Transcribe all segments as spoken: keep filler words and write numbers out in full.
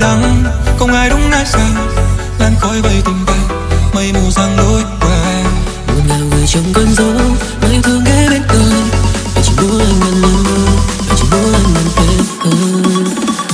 đắng, không ai đúng ai sai, làn khói vây tình bay, mây mù giăng lối qua. Một ngào người trong cơn gió, mây thương ghé bên cạnh, anh chỉ muốn anh gần hơn, anh chỉ muốn anh gần thêm hơn.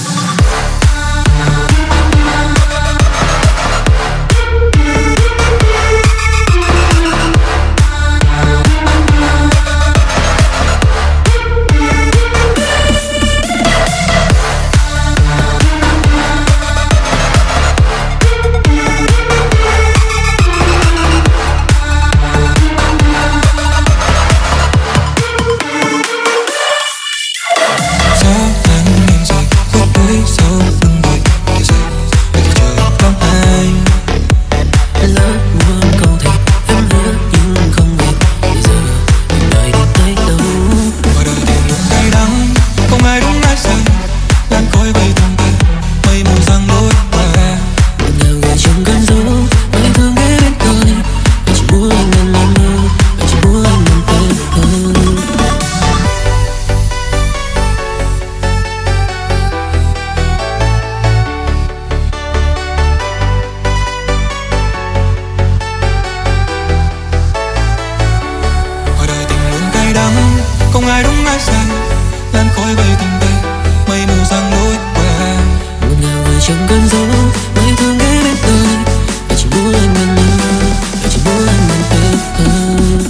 Không ai đúng ai sai, làn khói vây tình bay, mây mù giăng lối qua. Một ngào người trong cơn gió, mây thương ghé bên tai, anh chỉ muốn anh gần hơn, anh chỉ muốn anh gần thêm hơn.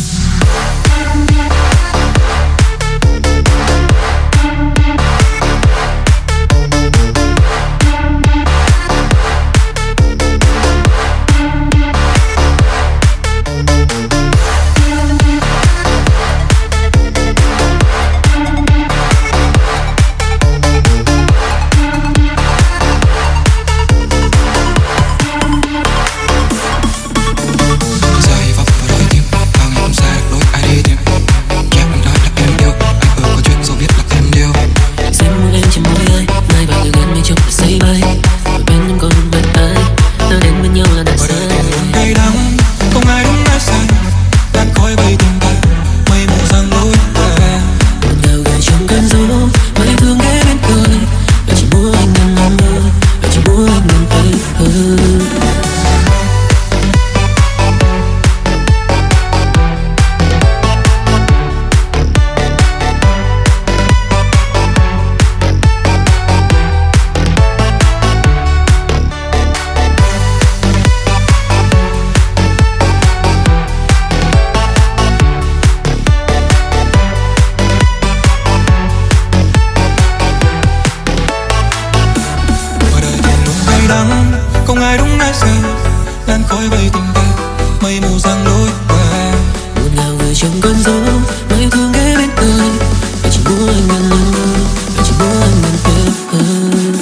Không ai đúng ai sai, làn khói vây tình bay, mây mù giăng lối qua. Một ngào người trong cơn gió, mây thương ghé bên tai, anh chỉ muốn anh gần hơn, anh chỉ muốn anh gần thêm hơn.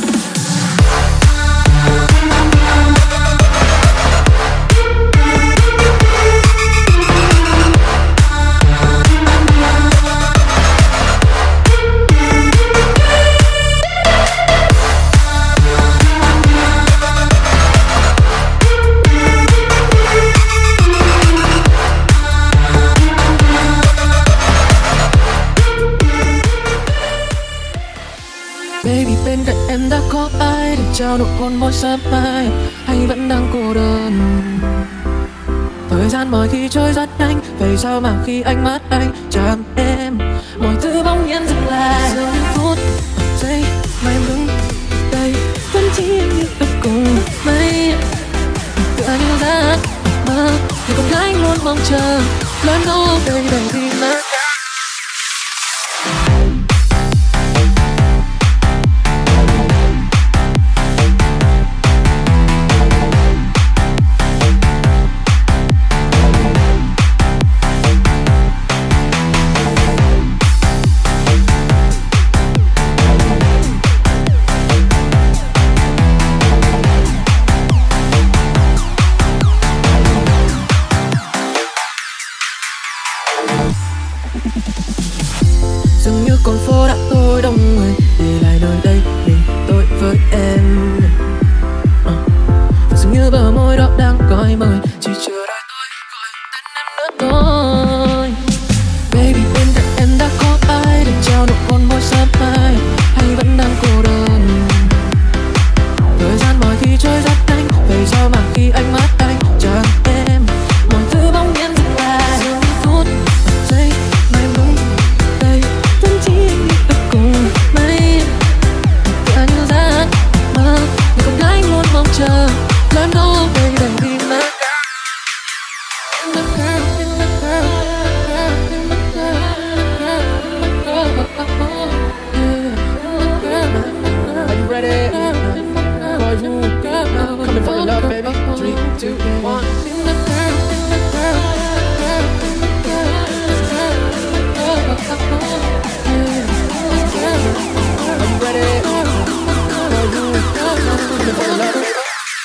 Baby, bên cạnh em đã có ai để trao nụ hôn mỗi sớm mai, hay vẫn đang cô đơn? Thời gian mọi khi trôi rất nhanh, vậy sao mà khi ánh mắt anh chạm em, mọi thứ bỗng nhiên dừng lại. Giờ phút giây mà em đứng đây, vẫn chỉ em như ở cùng mây, tựa như giấc mơ thì con gái luôn mong chờ lớn đâu đây đầy vì mơ. chờ. Let em know baby be my girl. In the girl, in the girl, in the girl, in the girl, in the girl. Are you ready? Boy, you coming for your love, baby. Three, two, one. In the girl, in the girl, in the girl, in the girl. Are you ready? Boy, you coming for your love, baby.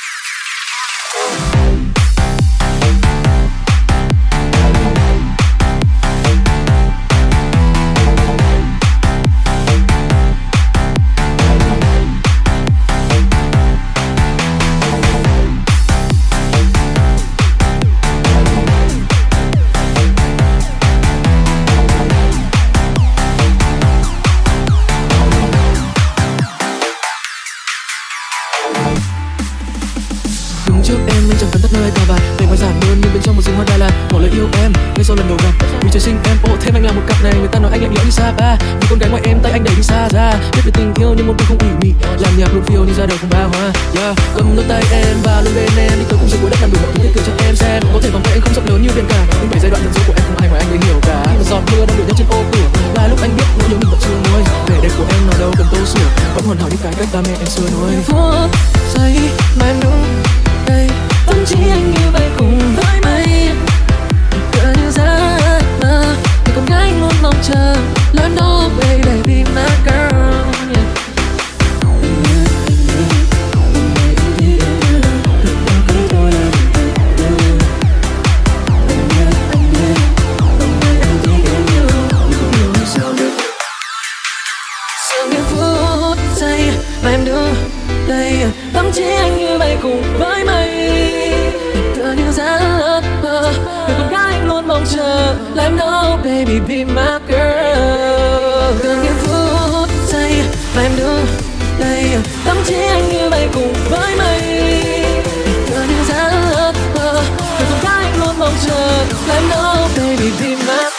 Trước em anh chẳng cần tắt nơi cà vạt, bề ngoài giản đơn nhưng bên trong một rừng hoa Đà Lạt. Một lời yêu em ngay sau lần đầu gặp, vì trời sinh em ô thêm anh là một cặp này. Người ta nói anh lạnh lẽo như Sapa, vì con gái ngoài em tay anh đẩy đi xa ra. Biết về tình yêu nhưng mong tôi không ủy mị, làm nhạc luôn phiêu nhưng ra đời không ba hoa. Yeah, cầm đôi tay em và luôn bên em đi tới cùng dưới cuối đất làm đủ mọi thứ để cười cho em xem. Có thể vòng tay anh không rộng lớn như biển cả, nhưng bảy giai đoạn thật dấu của em không ai ngoài anh mới hiểu cả. Một giọt mưa đang đổ nhấp trên ô cửa, là lúc anh biết nỗi nhớ mình vẫn chưa nguôi. Vẻ đẹp của em nào đâu cần tô sửa, vẫn hoàn hảo như cái cách ba mẹ em xưa nuôi. Phút giây mà em đúng đây, tâm trí anh như bay cùng với mây, tựa như giấc mơ thì con gái luôn mong chờ. Let em know baby be my girl. Sau những phút giây mà em đứng đây, tâm trí anh như bay cùng với mây, tựa như giấc mơ người con gái anh luôn mong chờ. Let em know baby be my girl. Từ những phút giây mà em đứng đây, tâm trí anh như bay cùng với mây, tựa như giấc mơ người con gái anh luôn mong chờ. Let em know baby be my girl.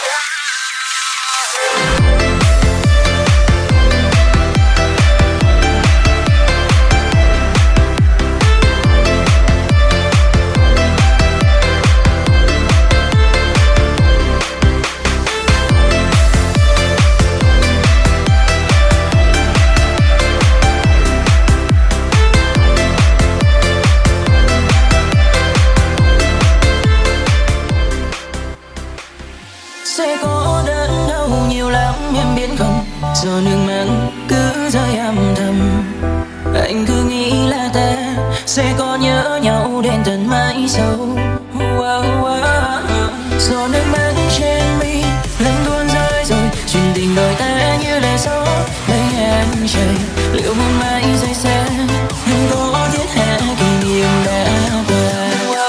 Sẽ có đớn đau nhiều lắm em biết không, do nước mắt cứ rơi âm thầm. Anh cứ nghĩ là ta sẽ có nhớ nhau đến tận mãi sau. Wow, wow. Do nước mắt trên mi lần tuôn rơi rồi, chuyện tình đời ta như lệ gió lấy em trời. Liệu một mai rơi xa em có thiết hạ kỷ niệm đã qua.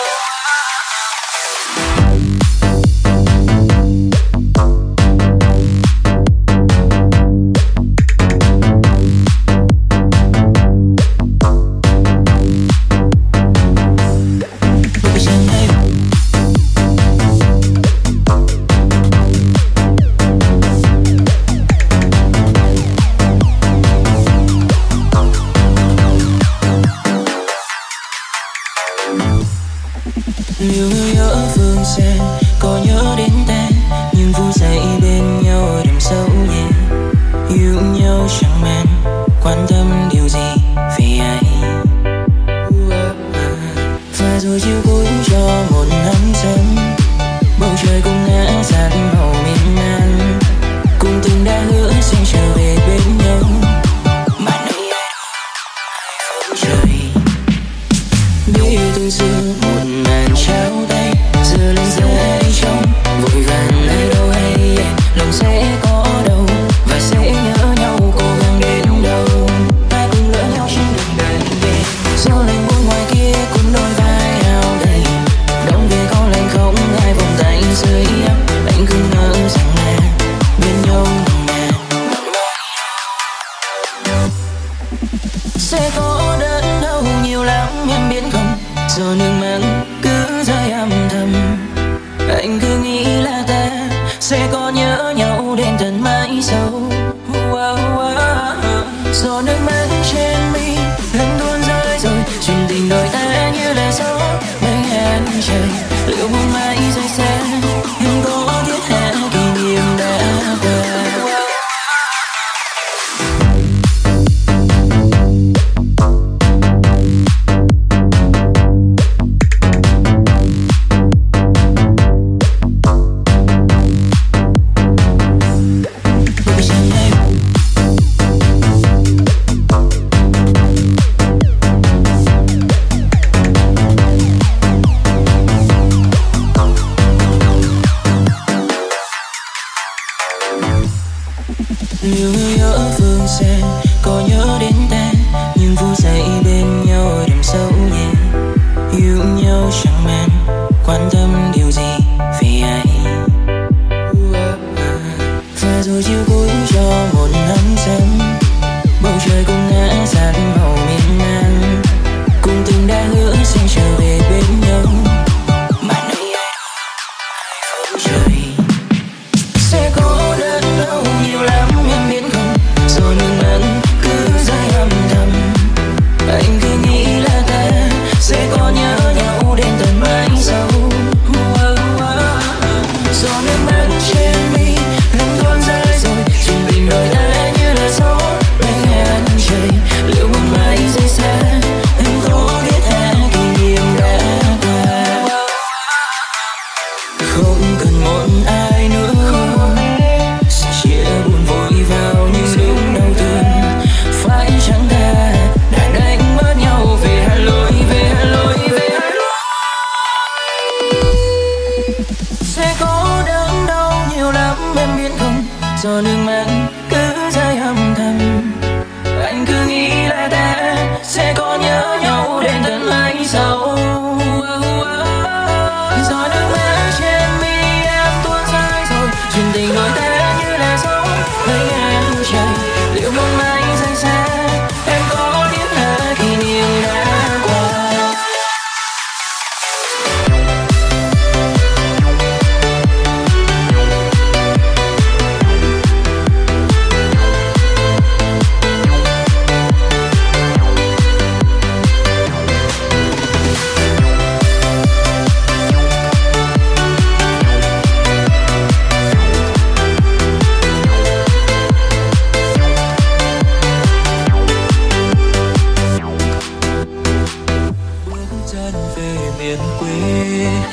Nhiều người ở phương xa có nhớ đến ta, nhưng vui dậy bên nhau ở đằng sâu nhẹ. Yêu nhau chẳng màng quan tâm điều gì về ai. Và rồi chiều cuối cho một nắng sớm, bầu trời cũng ngã dàn màu miên man. Cùng từng đã hứa sẽ trở về bên nhau, mà nơi ai phương trời. Biết từ xưa một màn trao tay, giờ lên rơi trong vội vàng ai đâu hay. Lòng sẽ có đâu và sẽ nhớ nhau, cố gắng đến đâu. Ta cùng lỡ nhau trên đường đời về, gió lạnh buốt ngoài kia cuốn đôi vai áo đầy. Đông về có lạnh không ai vòng tay dưới ấm, anh cứ ngỡ rằng là bên nhau mà. Sẽ có đớn đau nhiều lắm em biết không, do nước mắt cứ rơi âm thầm. Anh cứ nghĩ là ta sẽ có nhớ nhau đến tận mãi sau. Wow, wow. Do nước mắt trên mi lần tuôn rơi rồi, chuyện tình đời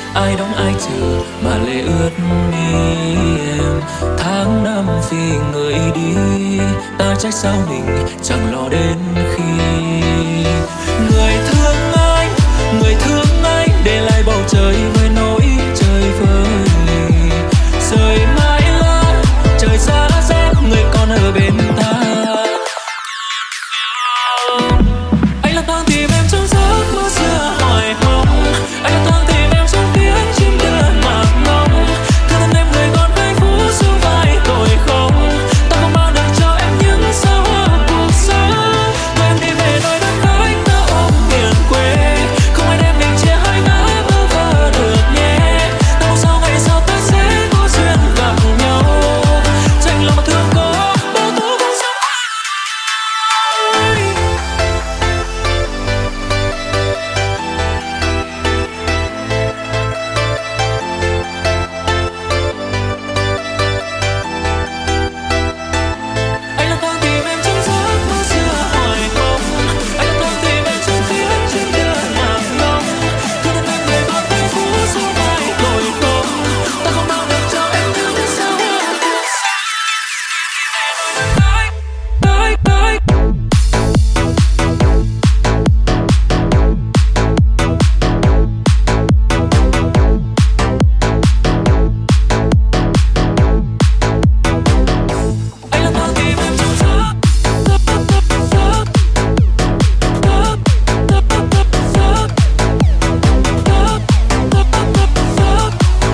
ai đóng ai chờ mà lệ ướt mi em. Tháng năm vì người đi, ta trách sao mình chẳng lo đến khi. Người thương anh, người thương anh, để lại bầu trời với nỗi trời vơi. Rời mãi lá, trời xa rét, người còn ở bên ta. Anh lang thang tìm em trong giấc mơ xưa hoài mong. Anh lang thang tìm em trong tiếng chim đưa mạc ngóng. Thương thân em người còn vây phú xuống vai tội không. Ta không bao được cho em những sao hoa cuộc sống. Mà em đi về nơi đất khách ta ôm miền quê. Không ai đem mình chia hai ngã bơ vơ được nhé. Ta mong sao ngày sau ta sẽ có duyên gặp nhau. Tranh lòng mà thương có bao tố cũng sống. Anh lang thang tìm em trong giấc mơ xưa hoài mong. Anh lang thang tìm em trong tiếng chim đưa mạc ngóng. Thương thân em người còn vây phú xuống vai tội không. Ta không bao được cho em những sao hoa cuộc sống. Tới, tới, anh lang thang tìm em trong giấc. Giấc, giấc, giấc, giấc. Giấc, giấc, giấc, giấc, giấc. Giấc, giấc, giấc, giấc,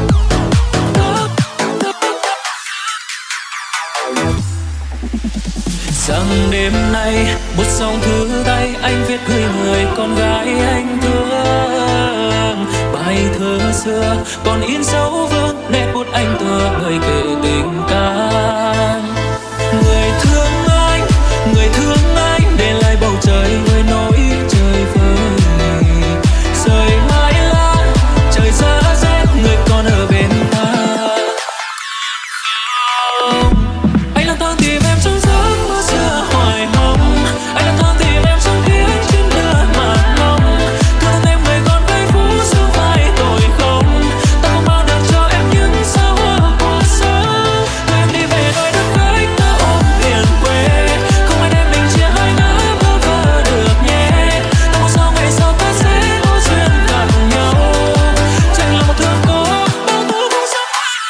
giấc. Rằng đêm nay bút sông thư tay anh viết gửi người con gái anh thương. Bài thơ xưa còn in dấu vương nét bút anh tựa người kể tình ca. Người thương anh, người thương anh, để lại bầu trời với nỗi trời vơi. Rời mãi lá, trời xa rét, người còn ở bên ta. Anh lang thang tìm em trong giấc mơ xưa hoài mong. Anh lang thang tìm em trong tiếng chim đưa mạc ngóng. Thương thân em người còn vây phú xuống vai tội không. Ta không bao được cho em những sao hoa cuộc sống. Đưa em đi về nơi đất khách ta ôm miền quê. Không ai đem mình chia hai ngã bơ vơ được nhé. Ta mong sao ngày sau ta sẽ có duyên gặp nhau. Tranh lòng mà thương có bao tố cũng sống.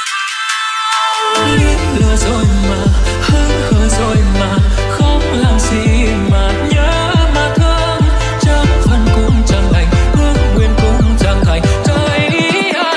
Liếc lừa rồi mà, hững hờ rồi mà, không làm gì mà nhớ mà thương. Chẳng phần cũng chẳng lành, ước nguyện cũng chẳng thành. Trời à,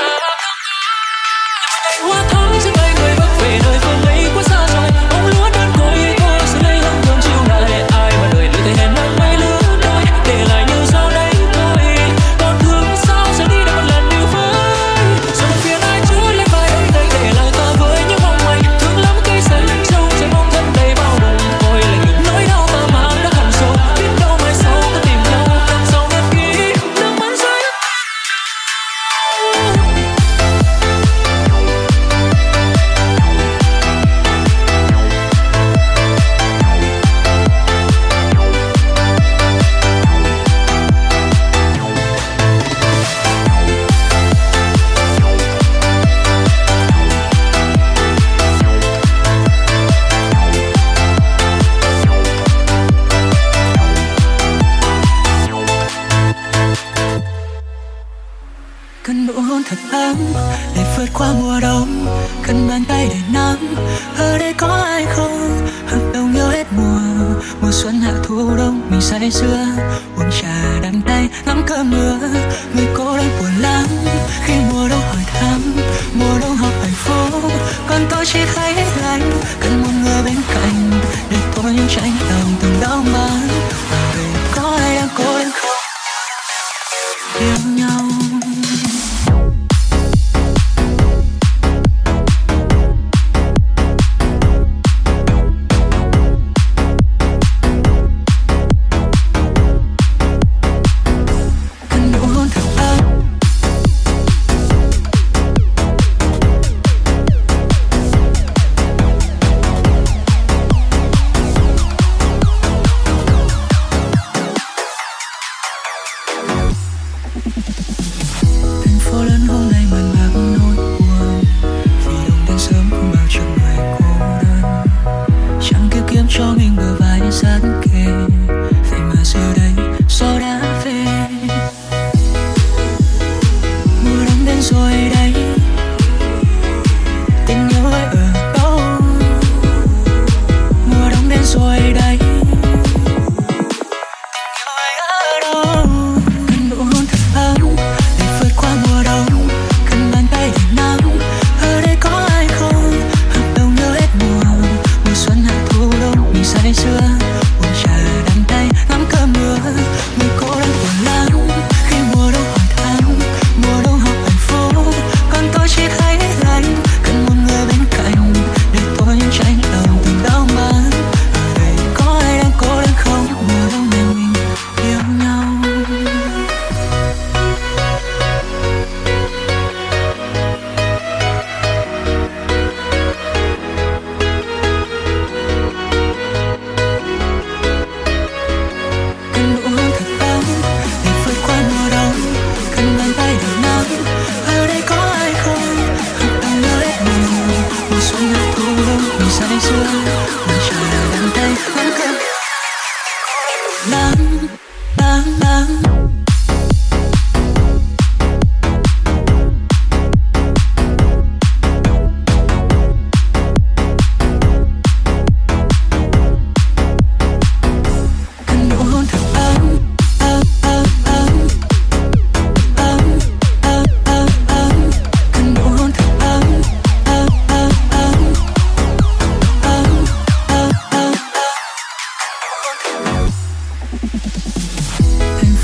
hoa thắm trên bay người bước về nơi phương ấy quá xa rồi. Bông lúa đơn côi thôi sẽ lấy lòng thương chiều lại. Ai mà đời lựa thế hẹn năm mấy lứa đôi, để lại như sau đây thôi. Còn thương sao sẽ đi đâu một lần yêu với. Rồi một phiền ai trút lên vai ấy đây, để lại ta với những mong manh. Thương lắm cây xanh trâu trái bông thân đầy bao bụng. Ôi lạnh lùng nỗi đau ta mang đã hằn sâu. Biết đâu mai sau ta tìm nhau đằng sau nhật ký nước mắt rơi. Cần nụ hôn thật ấm để vượt qua mùa đông. Cần bàn tay để nắm, ở đây có ai không? Hợp đồng yêu hết mùa, mùa xuân hạ thu đông. Mình say sưa, uống trà đắng tay, ngắm cơn mưa. Người cô đơn buồn lắm khi mùa đông hỏi thăm, mùa đông học thành phố. Còn tôi chỉ thấy lạnh, cần một người bên cạnh để tôi tránh lòng từng đau mất. Ở đây có ai đang cô đơn không? Yêu nhau.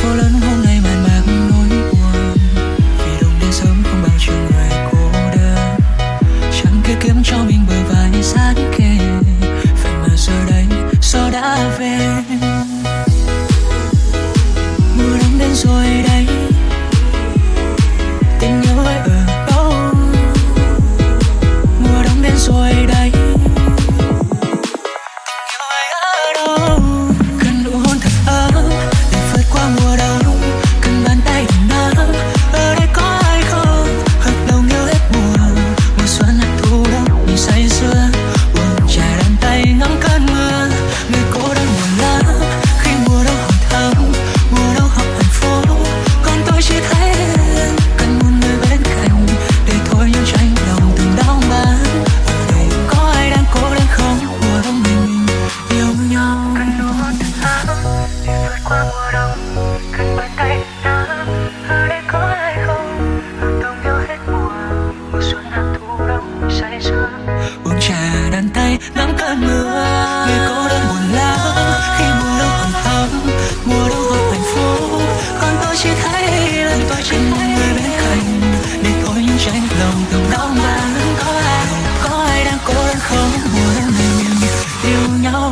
phố lớn hôm nay màn mang nỗi buồn, vì đồng đến sớm không bao chiều người cô đơn. Chẳng kia kiếm cho mình bờ vai sát kề, vậy mà giờ đây gió đã về. Mùa đông đến rồi đây, tình yêu ấy ở đâu? Mùa đông đến rồi đây, tình yêu ấy ở đâu? Cần nụ hôn thật ấm để vượt qua mùa đông, cần bàn tay đừng nắm. Ở đây có ai không? Hợp đồng yêu hết mùa, mùa xuân hạ thu đông mình say sưa, uống trà đàn tay ngắm cơn mưa. Người cô đơn buồn lắm khi mùa đông hồng thắm, mùa đông học thành phố, còn tôi chỉ thấy cần một người bên cạnh để thôi những tranh lòng từng đau bán. Ở đây có ai đang cố đến không? Mùa đông mình yêu nhau. Cần nụ hôn thật ấm để vượt qua mùa đông, cần bàn tay nắm. Ở đây có ai không? Hợp đồng yêu hết mùa, mùa xuân hạ thu đông mình say sưa, uống trà đàn tay ngắm cơn mưa. Người cô đơn buồn lắm khi mùa đông hồng thắm, mùa đông học thành phố, còn tôi chỉ thấy lần tôi chỉ một người bên cạnh để thôi những tranh lòng từng đau bán. Có ai, có ai đang cố gắng không? Mùa đông mình yêu nhau.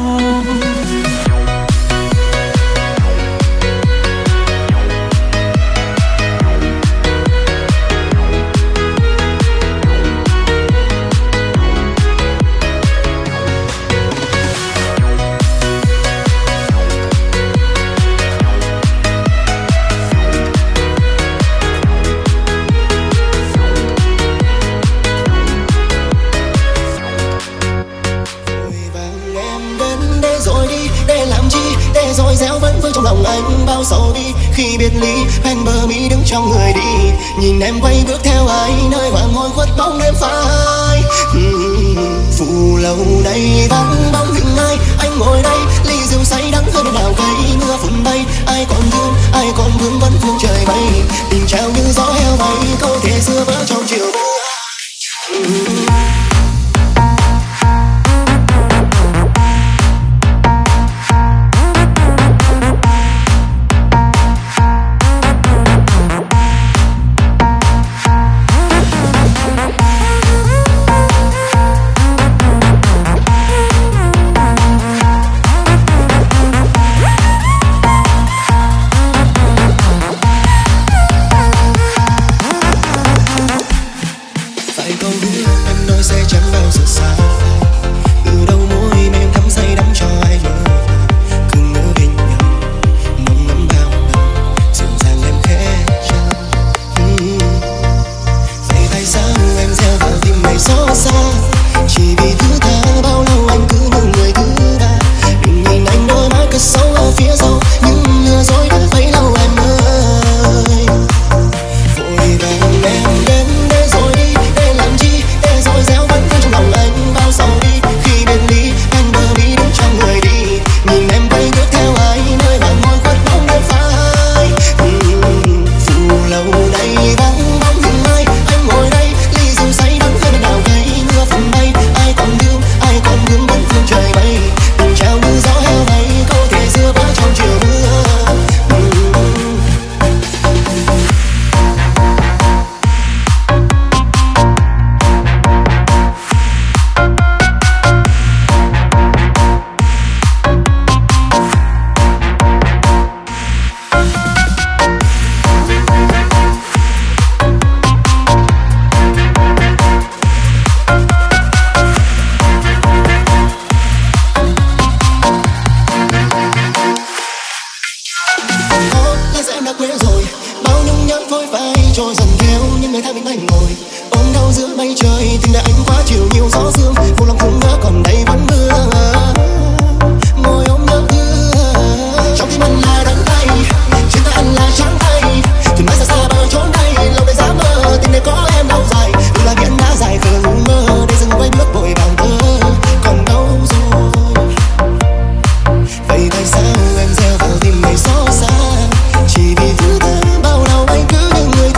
Trong lòng anh bao sầu bi khi biệt ly, ven bờ mi đứng trong người đi, nhìn em quay bước theo ai nơi hoàng hôn khuất bóng đêm phai. Phù lâu nay vắng bóng hình ai, anh ngồi đây ly rượu say đắng hơn đào cây. Mưa phùn bay ai còn thương, ai còn vương vấn phương trời bay, tình trao như gió heo bay, câu thề xưa vỡ trong chiều mưa.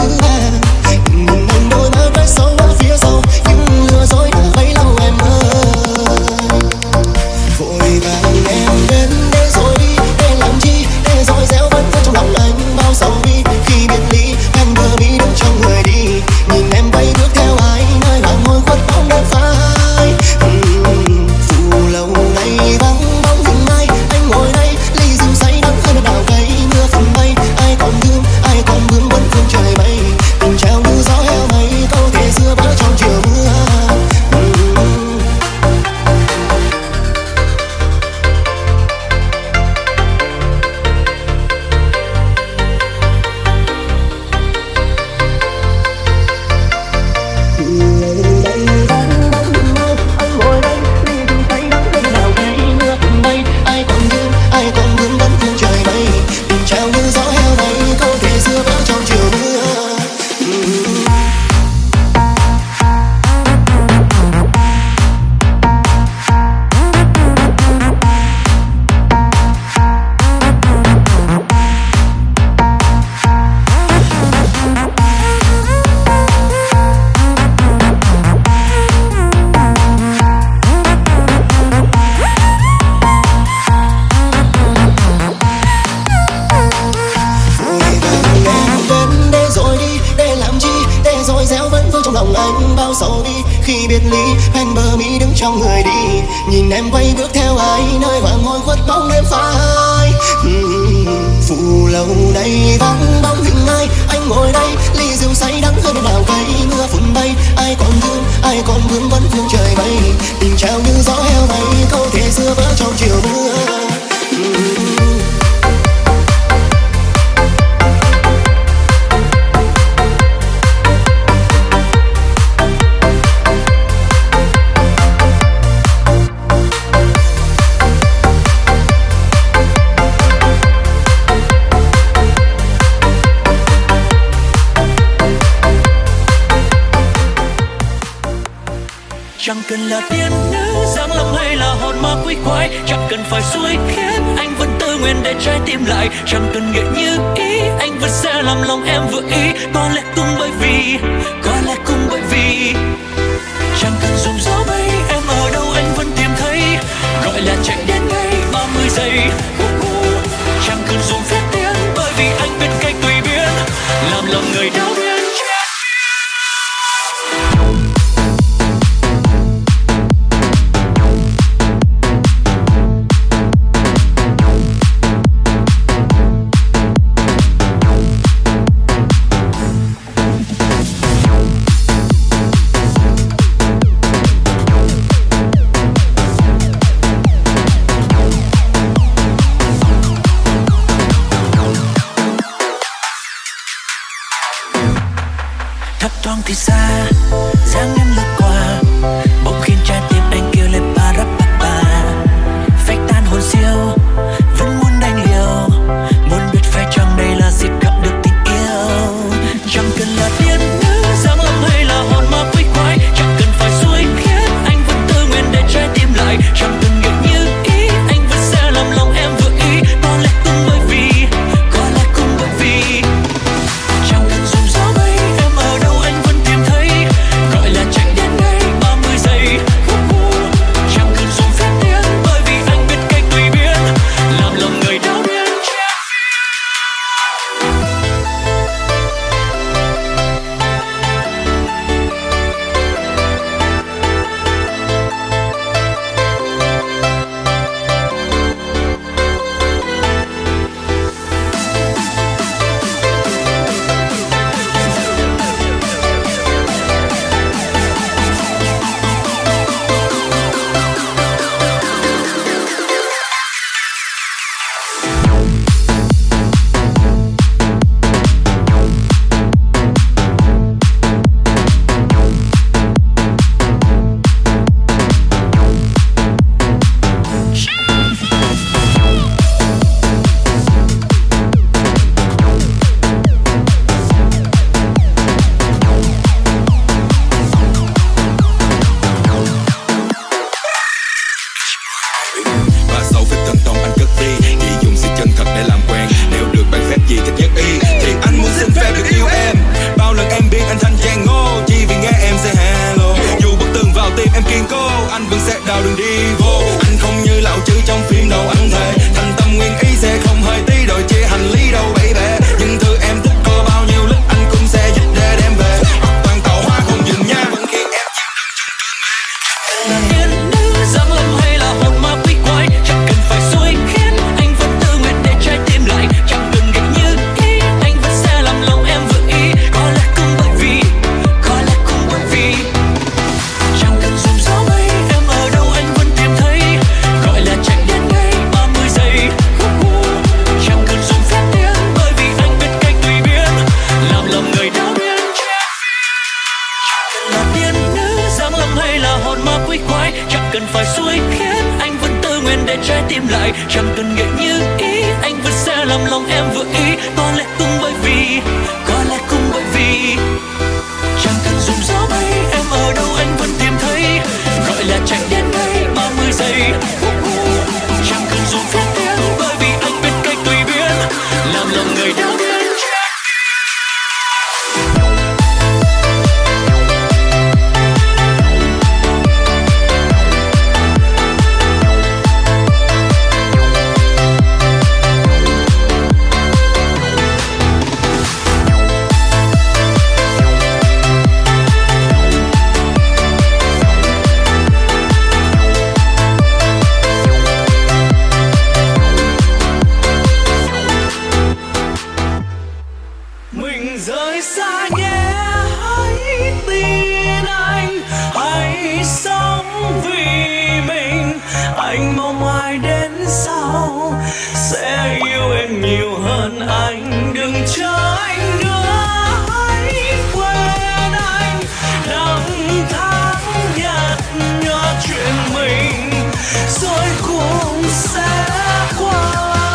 Hãy subscribe heo này câu thể xưa vỡ trong chiều mưa. Sầu bi khi biệt ly ven bờ mi đứng trong người đi, nhìn em quay bước theo ai nơi hoàng hôn khuất bóng đêm phai. Phù lâu đầy vắng bóng hình ai, anh ngồi đây ly rượu say đắng hơn đào cây. Mưa phùn bay ai còn thương ai còn vương vấn phương trời bay, tình trao như gió heo này câu thể xưa vỡ trong chiều mưa. Chẳng cần là tiên nữ dáng lâm hay là hồn ma quỷ quái, chẳng cần phải suối khiến anh vẫn tư nguyện để trái tim lại. Chẳng cần nghệ như ý anh vẫn sẽ làm lòng em vừa ý. Có lẽ cũng bởi vì, có lẽ cũng bởi vì chẳng cần dùng gió bay em ở đâu anh vẫn tìm thấy, gọi là chạy đến ngay ba mươi giây. Chẳng cần dùng phép tiếng bởi vì anh biết cách tùy biến làm lòng người đau điên. Thấp thoáng thì xa dáng em lướt qua, bỗng khiến trái tim anh kêu lên pa rap pa pa. Phách tan hồn siêu vẫn muốn đánh liều, muốn biết phải chăng đây là dịp gặp được tình yêu. Chẳng cần là tiên nữ dáng lâm hay là hồn ma quỷ quái, chẳng cần phải suối khiến anh vẫn tư nguyện để trái tim lại. Chẳng cần nghệ như ý anh vẫn sẽ làm lòng em vừa ý. Có lẽ cũng bởi vì, có lẽ cũng bởi vì chẳng cần dùng gió bay em ở đâu anh vẫn tìm thấy, gọi là chạy đến mình rời xa nhé, hãy tin anh, hãy sống vì mình. Anh mong mai đến sau sẽ yêu em nhiều hơn anh. Đừng chờ anh nữa, hãy quên anh. Năm tháng nhạt nhòa chuyện mình rồi cũng sẽ qua.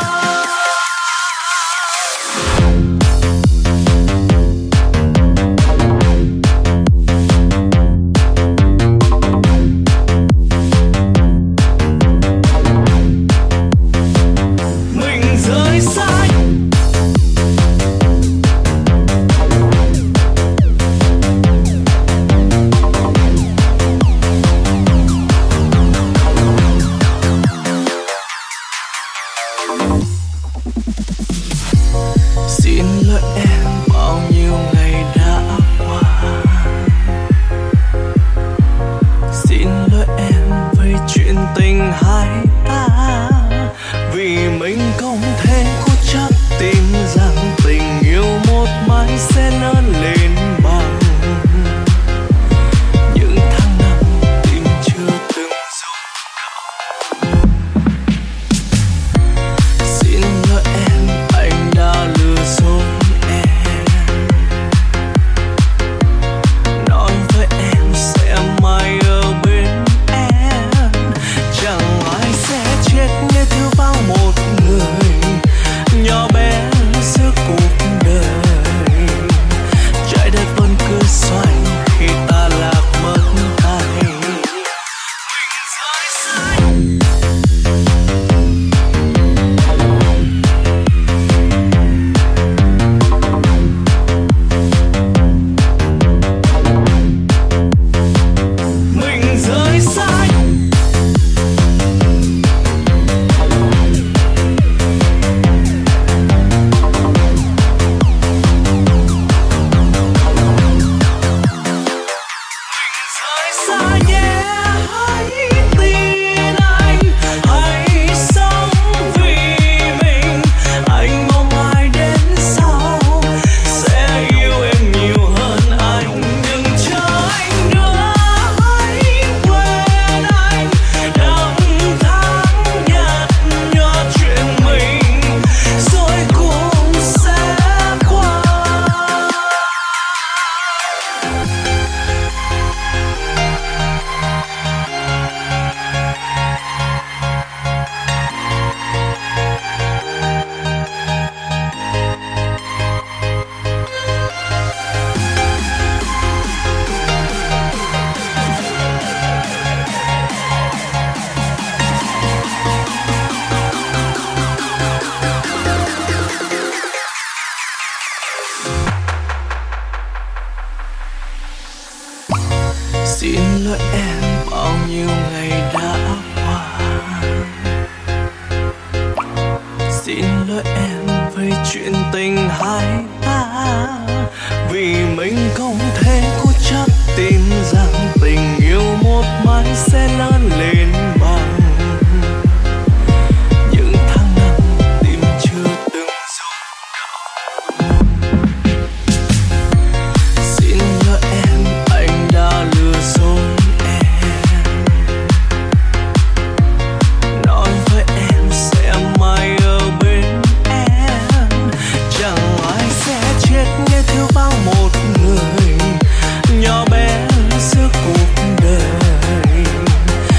Xin lỗi em bao nhiêu ngày đã qua. Xin lỗi em với chuyện tình hai ta, vì mình không thể cố chấp tin rằng tình yêu một mai sẽ lớn lên bằng những tháng năm tim chưa từng rung động. Xin lỗi em, anh đã lừa dối em, nói với em sẽ mãi ở bên em. Chẳng ai sẽ chết nếu thiếu vắng một người nhỏ bé giữa cuộc đời.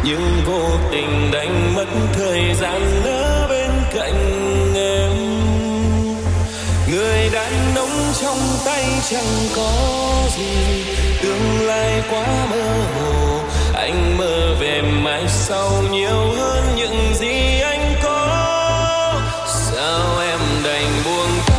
nhưng vô tình đánh mất thời gian ở bên cạnh em. Người đàn ông trong tay chẳng có gì, tương lai quá mơ hồ. Anh mơ về mai sau nhiều hơn những gì anh có. Sao em đành buông tay?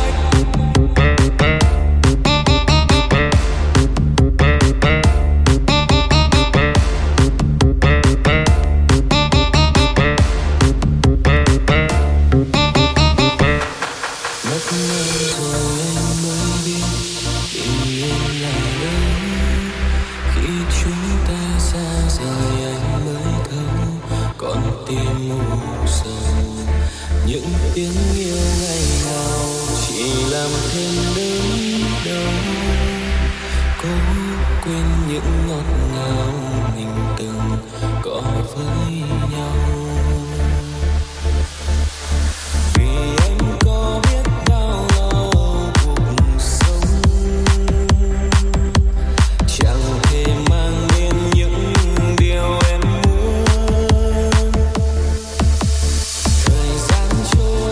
Tiếng yêu ngày nào chỉ làm thêm đớn đau, cố quên những ngọt ngào mình từng có với nhau. Vì anh có biết bao lo cuộc sống, chẳng thể mang đến những điều em muốn. Thời gian trôi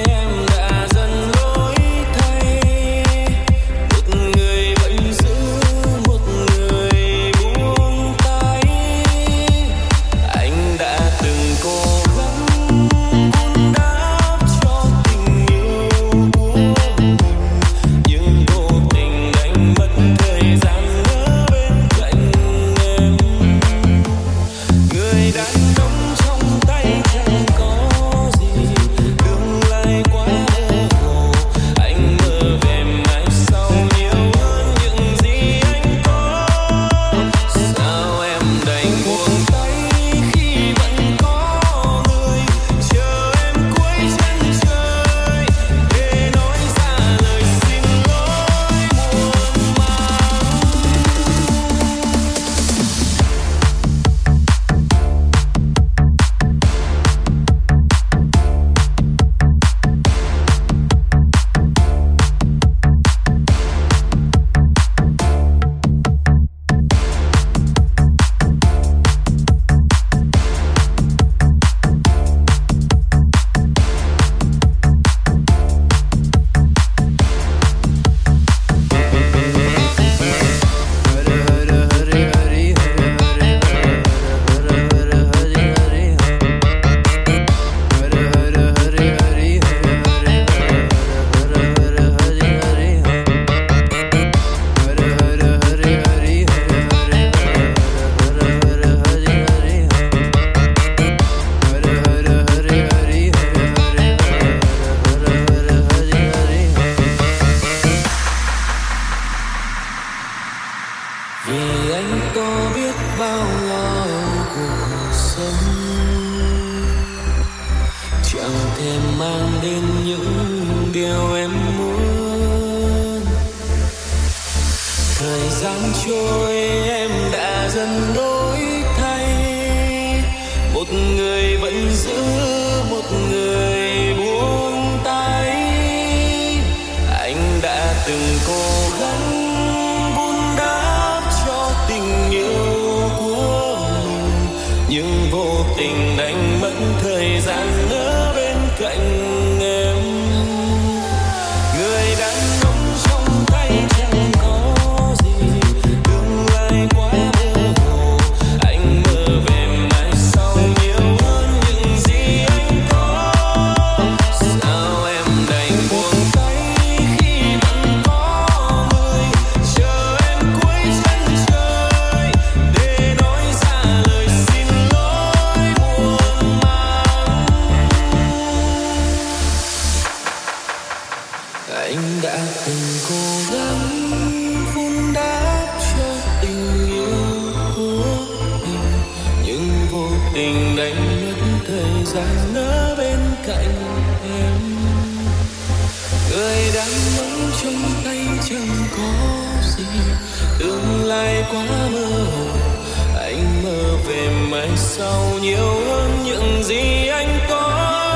sau nhiều hơn những gì anh có.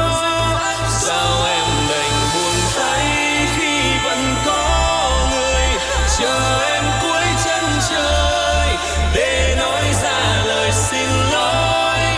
Sao em đành buông tay khi vẫn có người chờ em cuối chân trời để nói ra lời xin lỗi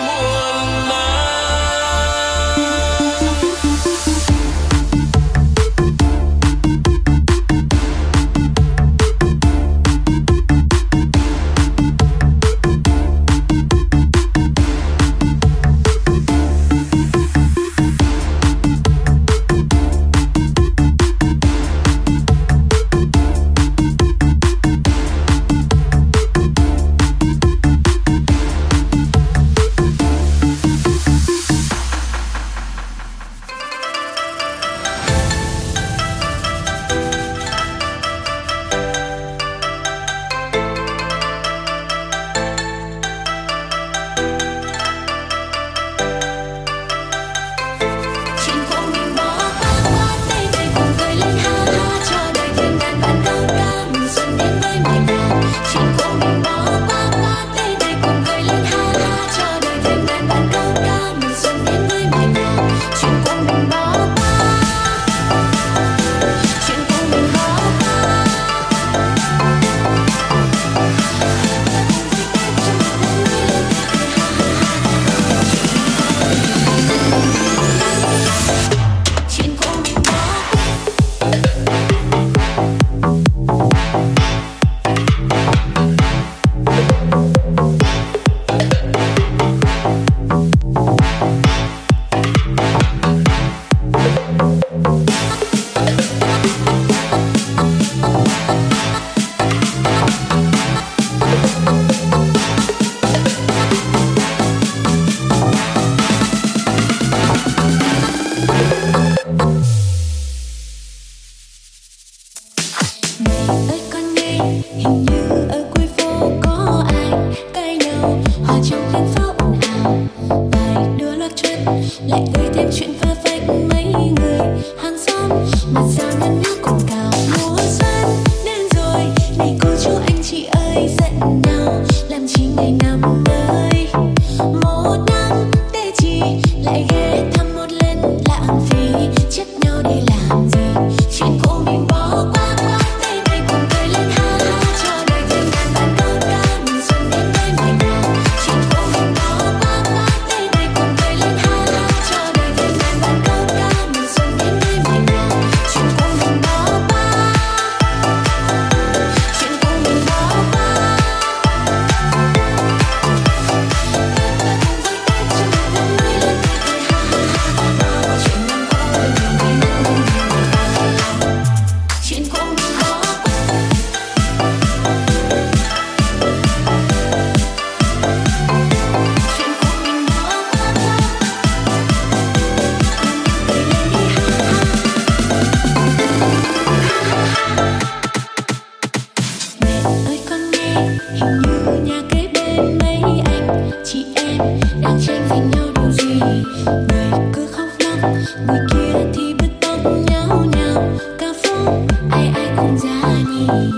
đang tranh giành nhau điều gì. Người cứ khóc lóc, người kia thì bứt tóc nháo nhào. Cả phố ai ai cũng ra nhìn.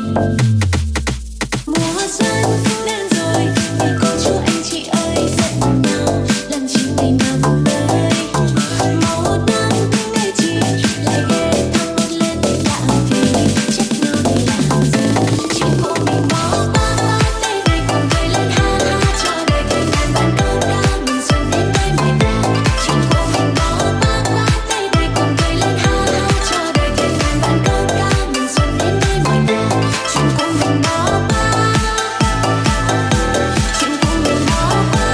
Mùa xuân đến rồi thì cô chú anh chị ơi dẫn nhau làm chim ngày nào cũng tới. Một năm ngày chi lại ghé thăm một lần lạ vì trách nhau để làm gì. Chuyện của mình bỏ bác bác đây đây cùng cười lên ha ha cho đời cười ngàn vạn câu ca mừng xuân đến với mọi nhà. Chuyện của mình bỏ bác bác đây đây cùng cười lên ha ha cho đời cười ngàn vạn câu ca mừng xuân đến với mọi nhà. Chuyện của mình bỏ bác, chuyện của mình bỏ bác.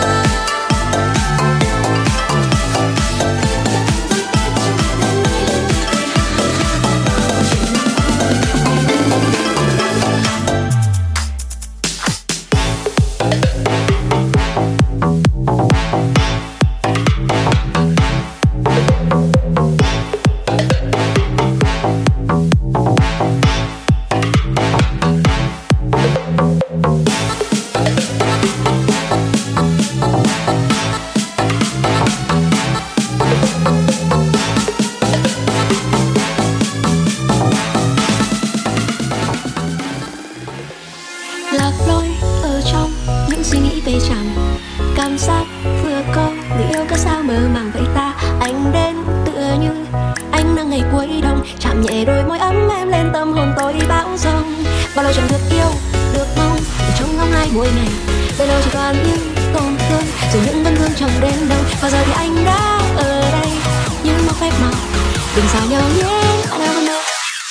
Lạc lối ở trong những suy nghĩ về chàng, cảm giác vừa có người yêu cớ sao mơ màng vậy ta. Anh đến tựa như ánh nắng ngày cuối đông, chạm nhẹ đôi môi ấm em lên tâm hồn tôi bão giông. Bao lâu chẳng được yêu được mong để trông ngóng ai mỗi ngày, bây lâu chỉ toàn những tổn thương rồi những vân vương chẳng đến đâu. Và giờ thì anh đã ở đây như một phép màu, đừng sao nhau nhé, I never know.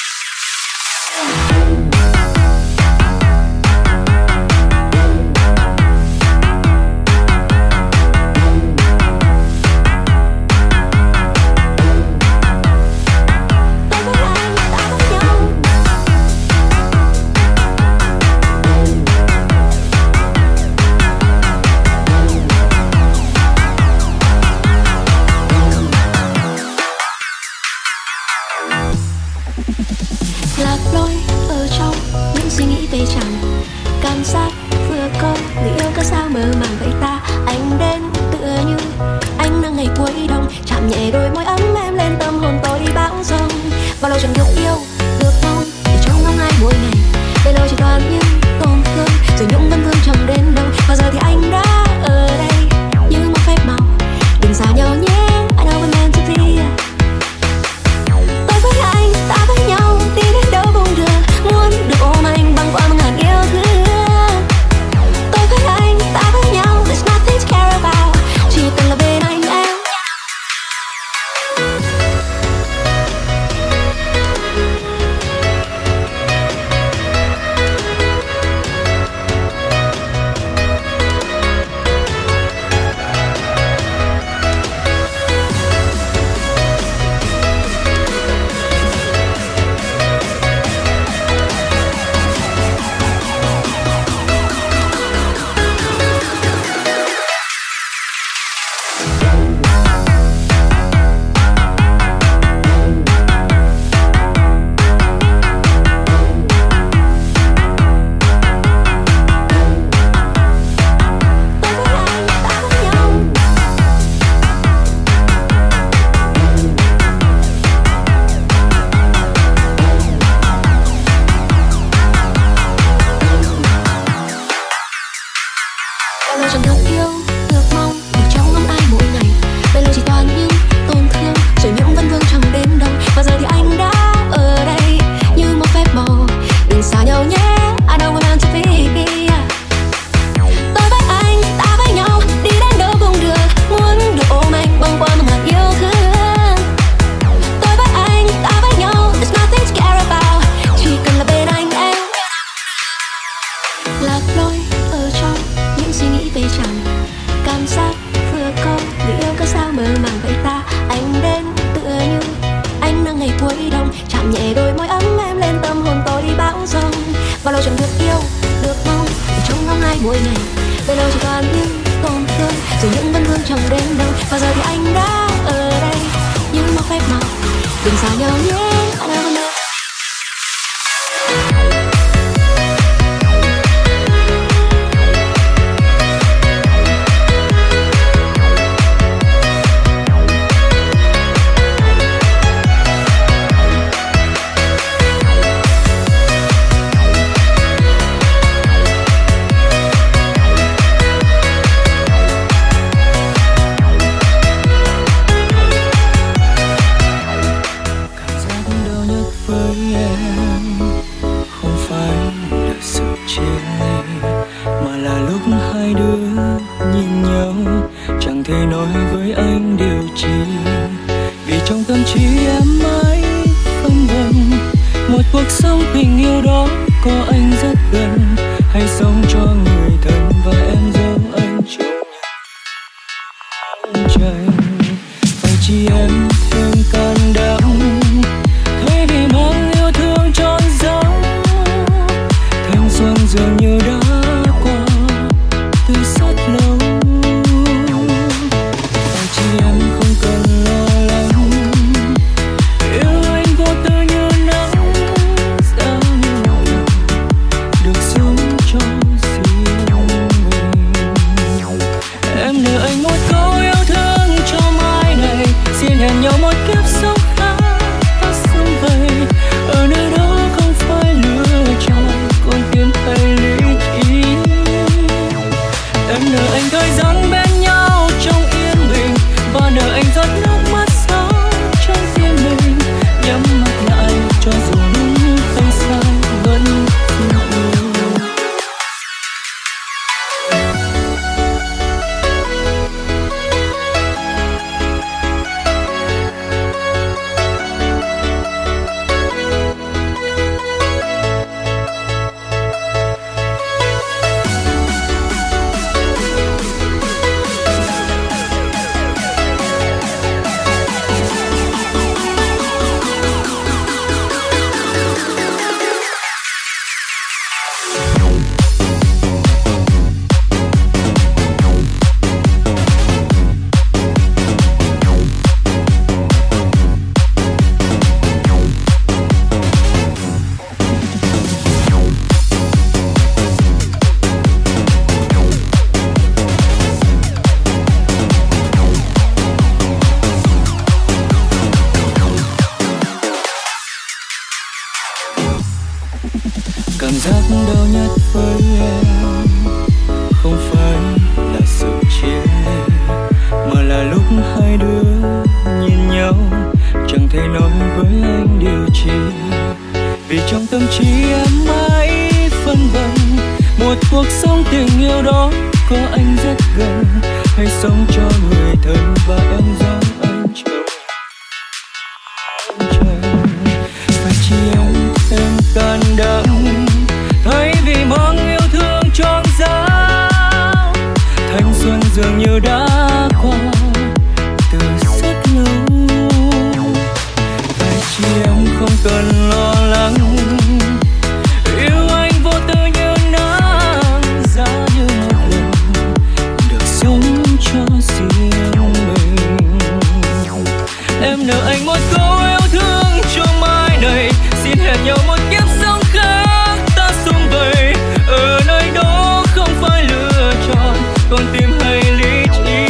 Lạc lối ở trong những suy nghĩ về chàng, cảm giác vừa có người yêu cớ sao mơ màng vậy ta. Anh đến tựa như ánh nắng ngày cuối đông, chạm nhẹ đôi môi ấm em lên tâm hồn tôi bão giông. Bao lâu chẳng được yêu được mong để trông ngóng ai mỗi ngày, bây lâu chỉ toàn những tổn thương rồi những vân vương chẳng đến đâu. Và giờ thì anh đã ở đây như một phép màu, đừng xa nhau nhé, I know we're meant to be. Tôi với anh ta với nhau đi đến đâu cũng được, muốn được ôm anh băng qua một ngàn yêu thương. Tôi với anh ta với nhau, there's nothing to care about, chỉ cần là bên anh em. Bao lâu chẳng được yêu được mong để trông ngóng ai mỗi ngày, bây lâu chỉ toàn những tổn thương rồi những vân vương chẳng đến đâu. Và giờ thì anh đã ở đây như một phép màu, đừng xa nhau nhé, I know we're meant to be. Tôi với anh ta với nhau đi đến đâu cũng được, muốn được ôm anh băng qua một ngàn yêu thương. Tôi với anh ta với nhau, there's nothing to care about, chỉ cần là bên anh em. Lạc lối ở trong những suy nghĩ về chàng, cảm giác vừa có người yêu cớ sao mơ màng vậy ta. Anh đến tựa như ánh nắng ngày cuối đông, chạm nhẹ đôi môi ấm em lên tâm hồn tôi bão giông. Bao lâu chẳng được yêu được mong để trông ngóng ai mỗi ngày, bây lâu chỉ toàn những tổn thương rồi những vân vương chẳng đến đâu. Và giờ thì anh đã ở đây như một phép màu, đừng xa nhau nhé, I never know. trời phải chi em thêm can đảm thay vì mong yêu thương trọn dấu thanh xuân dường như đã qua từ rất lâu. Phải chi em không cần lo lắng yêu anh vô tư như nắng ra như một lần được sống cho riêng mình. Em nợ anh một câu yêu thương cho mai này, xin hẹn nhau một kiếp sống khác ta sớm vậy. Ở nơi đó không phải lựa chọn còn tìm thấy lý trí. Em nợ anh thời gian bên nhau trong yên bình và nợ anh giọt nước mắt sâu trong tim mình. Nhắm mắt lại cho dù đúng hay sai vẫn tin yêu. Cảm giác đau nhất với em không phải là sự chia ly mà là lúc hai đứa nhìn nhau chẳng thể nói với anh điều chi. Vì trong tâm trí em mãi phân vân một cuộc sống tình yêu đó có anh rất gần hay sống cho người thân và em do anh chờ. Phải chi em thêm can đảm thay vì mong yêu thương trọn dấu thanh xuân dường như đã qua từ rất lâu. Phải chi em không cần lo lắng yêu anh vô tư như nắng ra như một lần được sống cho riêng mình. Em nợ anh một câu yêu thương cho mai này, xin hẹn nhau một kiếp sống khác ta sum vầy. Ở nơi đó không phải lựa chọn còn tìm hay lý trí.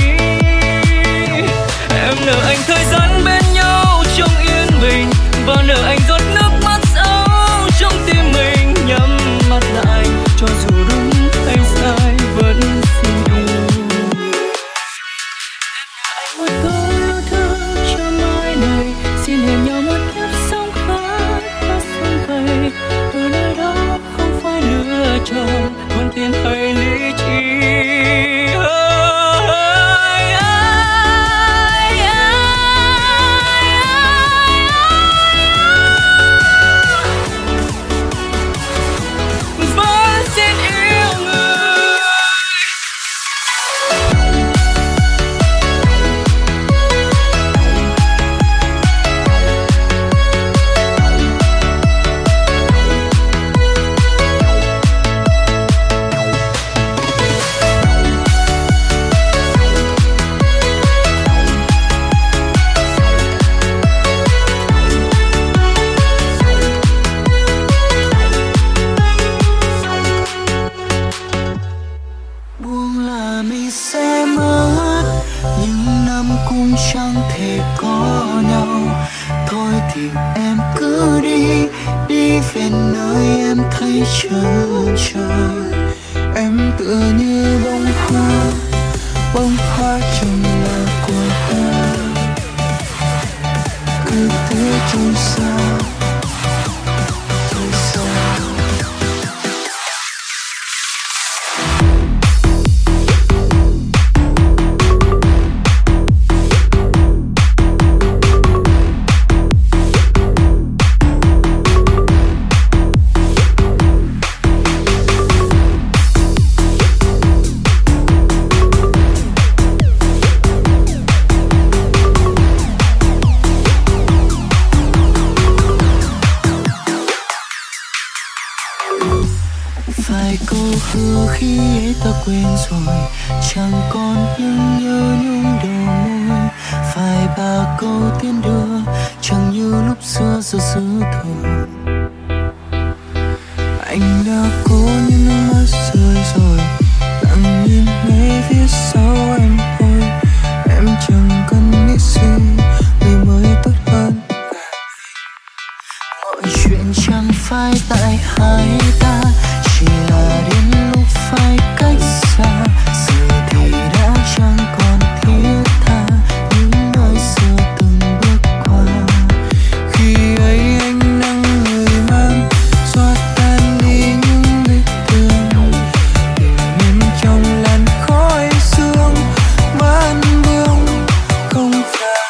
Em nợ anh thời gian bên nhau trong yên bình và nợ anh giọt nước mắt sâu trong tim mình. Nhắm mắt lại cho dù đúng hay sai vẫn xin yêu. Em nợ anh một câu yêu thương cho mai này, xin hẹn nhau một kiếp sống khác ta sum vầy. Ở nơi đó không phải lựa chọn còn tìm hay lý trí. Vẫn xin yêu người. Buông là mình sẽ mất những năm cũng chẳng thể có nhau. Thôi thì em cứ đi, đi về nơi em thấy chân trời. Em tựa như bông hoa, bông hoa trong là của em. Cứ thế trôi xa, trôi xa. từ khi ấy ta quên rồi, chẳng còn những nhớ nhung đầu môi. Vài ba câu tiếng đưa, chẳng như lúc xưa giờ xứ thôi. Anh đã cố nhưng nước mắt rơi rồi, lặng nhìn ngay phía sau em thôi. Em chẳng cần nghĩ gì, người mới tốt hơn. Mọi chuyện chẳng phải tại hai ta, chỉ là đến lúc phải cách xa. Giờ thì đã chẳng còn thiết tha những nơi xưa từng bước qua. Khi ấy anh nắng người mang xóa tan đi những vết thương, để mình trong làn khói sương mãn vương không phải.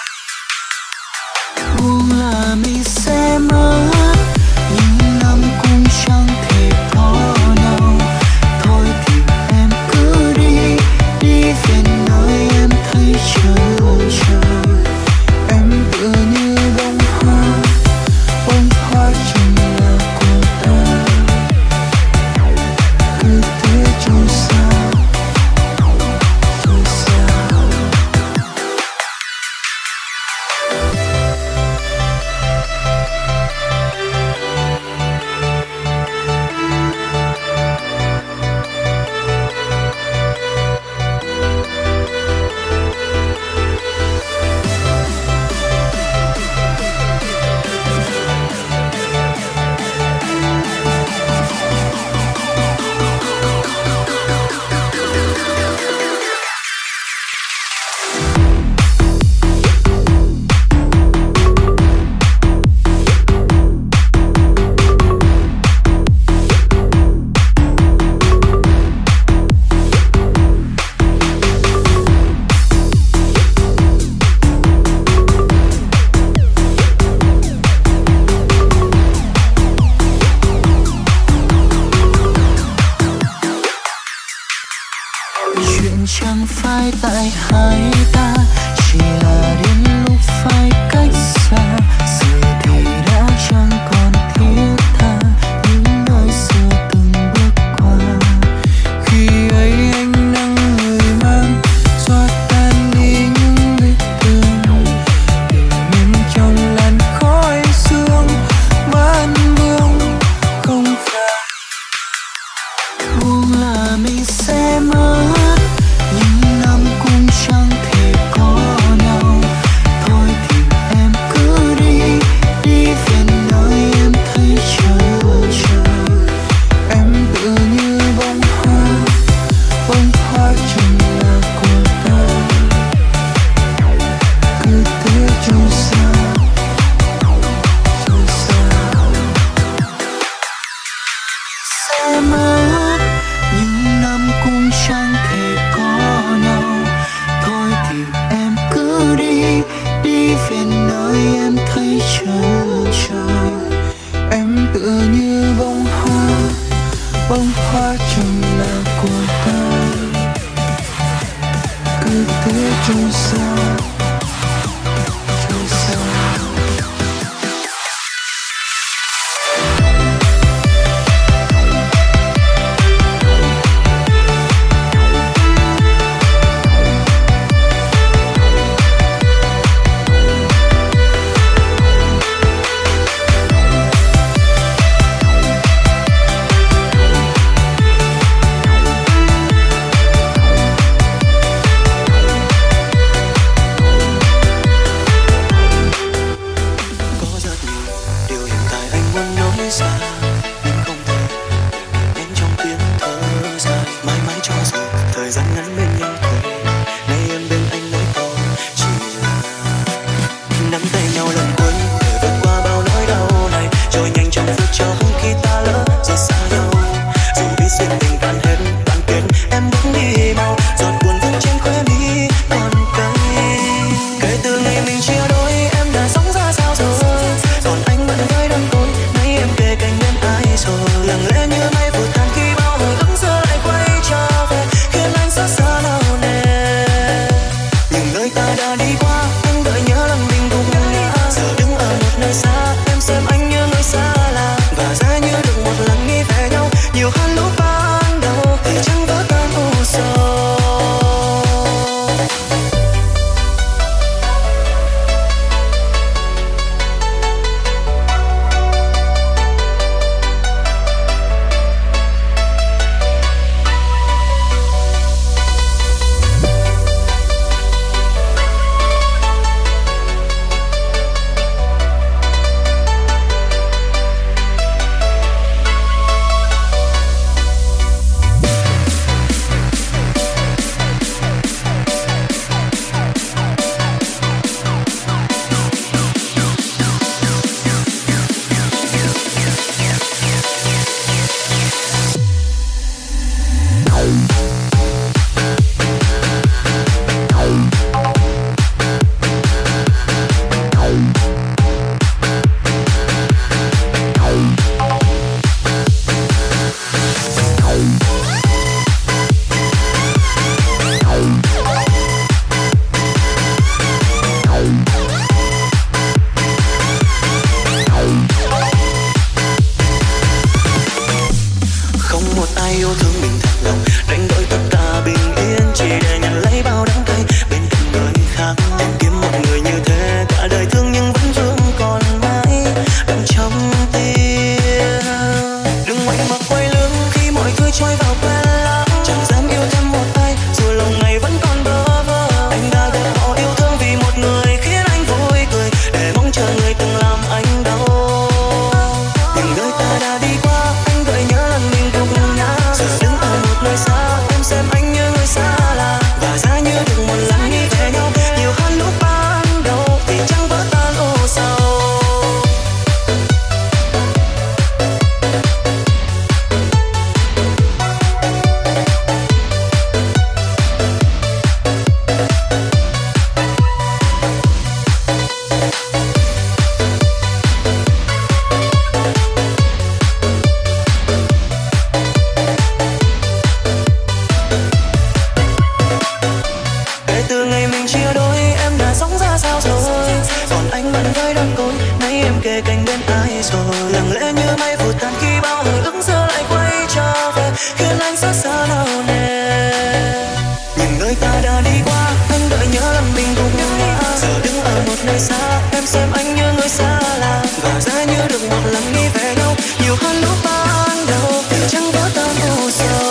Buông là mình sẽ mất những năm cũng chẳng thể có nhau. Thôi thì em cứ đi, đi về nơi em thấy chờ chờ. Em tựa như bông hoa, bông hoa chẳng là của ta. Cứ thế trôi xa, trôi xa. Chuyện chẳng phải tại hai ta, chỉ là đến lúc phải cách xa. Giờ thì đã chẳng còn thiết tha những nơi xưa từng bước qua. Khi ấy anh nắng người mang xóa tan đi những vết thương, để mình trong làn khói sương mãn vương không phải. Buông là mình sẽ mất những năm cũng chẳng thể có nhau. Thôi thì em cứ đi, đi về nơi em thấy chờ chờ. Em tựa như bông hoa, bông hoa chẳng là của ta. Cứ thế trôi xa, trôi xa. Sẽ mất những năm cũng chẳng thể có nhau. Thôi thì em cứ đi, đi về nơi em thấy chờ chờ. Em tựa như bông hoa, bông hoa chẳng là của ta. Cứ thế trôi xa, trôi xa. bận với đám cối, nay em kề cạnh bên ai rồi. Lặng lẽ như mây vụt tàn khi bao hồi ức xưa lại quay trở về, khiến anh xót xa nào nề. Những nơi ta đã đi qua, anh đợi nhớ lần mình cùng nhau ngã. Giờ đứng ở một nơi xa, em xem anh như người xa lạ, và giá như được một lần đi về nhau nhiều hơn lúc ban đầu, chẳng có tâm u sầu.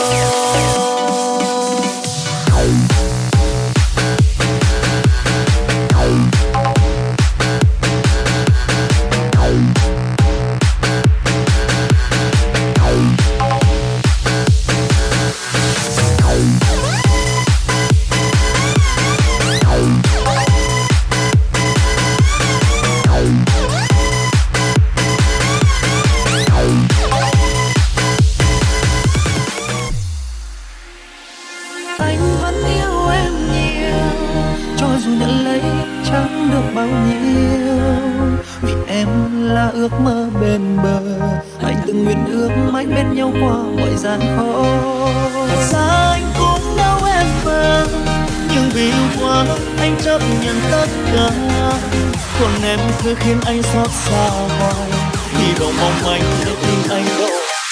Ước mơ bên bờ, anh từng nguyện ước mãi bên nhau qua mọi gian khó. Xa anh cũng đau em vàng, nhưng vì yêu quá anh chấp nhận tất cả. Còn em cứ khiến anh xót xa hoài, hy vọng mong anh để tin anh đâu.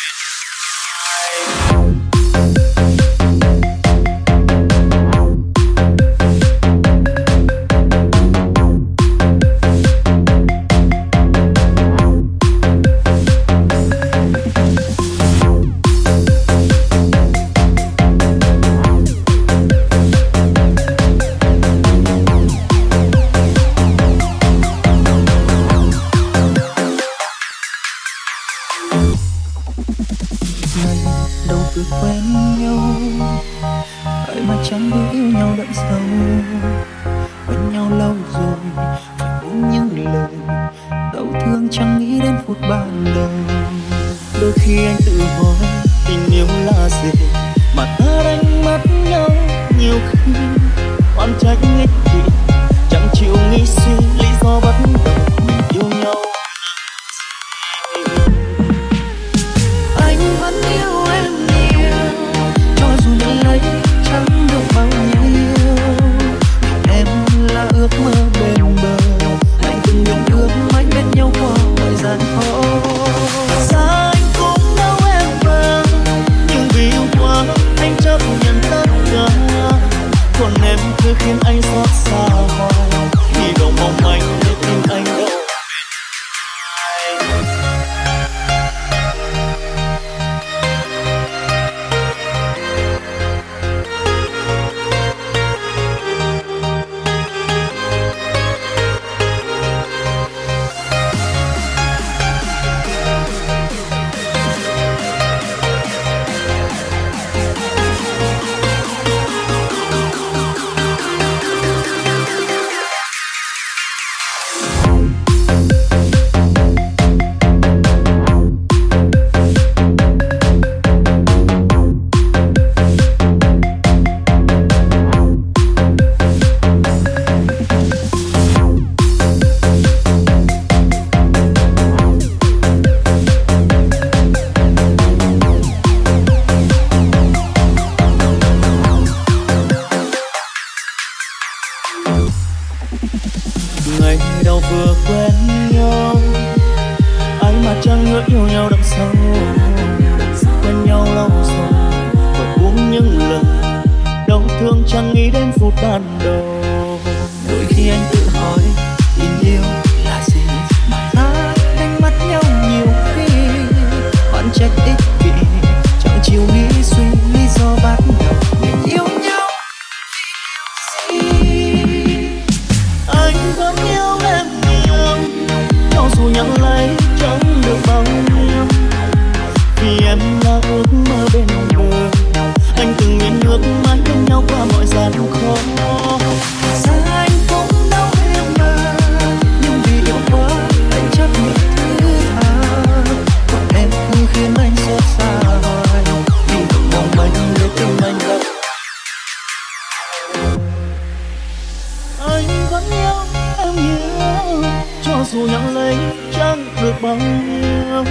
dù nhận lấy chẳng được bao nhiêu.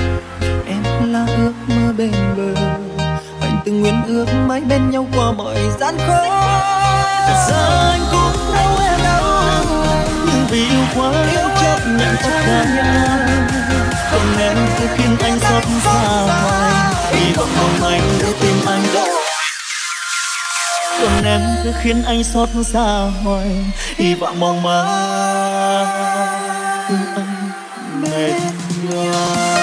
Em là ước mơ bên bờ, anh từng nguyện ước mãi bên nhau qua mọi gian khó. Thật ra anh cũng đâu em đâu, nhưng vì yêu quá yêu nhận tất cả. Còn em cứ khiến anh xót xa hoài, hy vọng mong manh đưa tim anh đâu. Còn em cứ khiến anh xót xa hoài, hy vọng mong manh đưa anh mệt nhoài.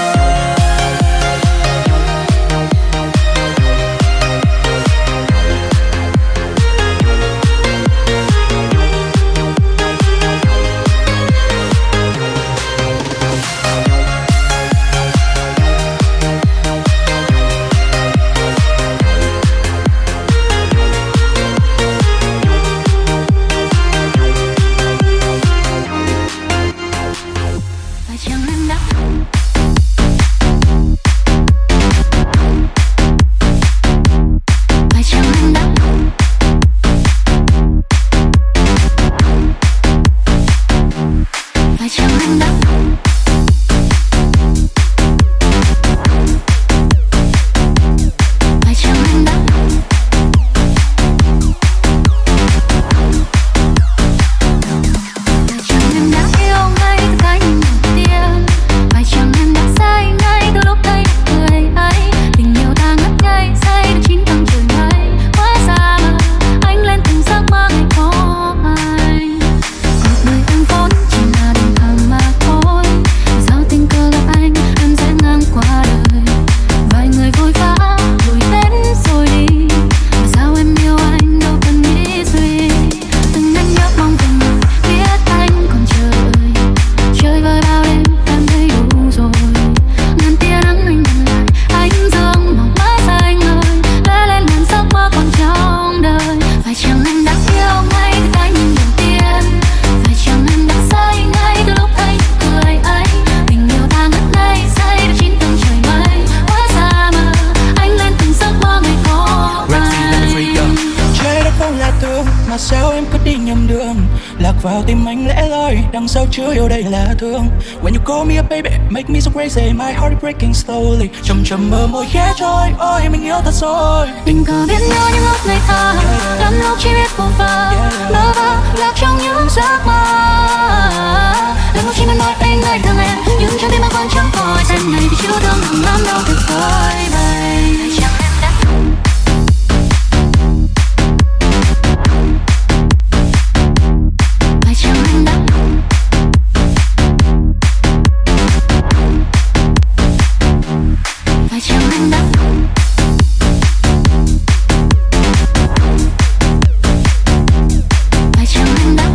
Chưa yêu đây là thương. When you call me up baby, make me so crazy, my heart is breaking slowly. Chầm chầm mơ môi khẽ trôi, ôi mình yêu thật rồi. Tình cờ biết nhau những lúc ngây thơ, lắm lúc chỉ biết vô vơ, lơ vơ lạc trong những giấc mơ. Lần lúc chỉ muốn nói anh ngày thương em, nhưng trong tim anh vẫn chẳng còn em này thì chưa thương thầm lắm đâu tuyệt vời vậy. Chẳng em đã phải chẳng em đã phải chẳng em đã phải chẳng em đã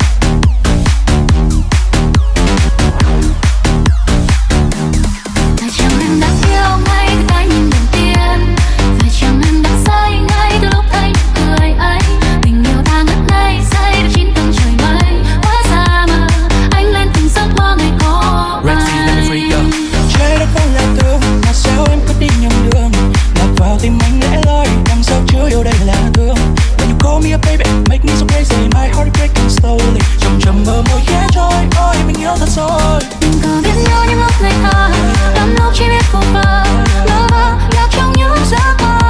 phải chẳng em đã yêu ngay từ cái nhìn đầu tiên, phải chẳng em đã say ngay từ lúc thấy nụ cười ấy. Tình yêu ta ngất ngây say được chín tầng trời mây, hóa ra mà anh lên từng giấc mơ ngày có anh. Trái đất không là thương, mà sao em cứ đi nhầm đường, lạc vào tim anh lẽ loi, đằng sau chưa yêu đây là thương. When you call me up baby, make me so crazy, my heart is breaking slowly. Chầm chầm mơ môi khẽ trôi, ôi mình yêu thật rồi. Tình cờ biết nhau những lúc ngây thơ, lắm lúc chỉ biết vô vơ, lơ vơ lạc trong những giấc mơ.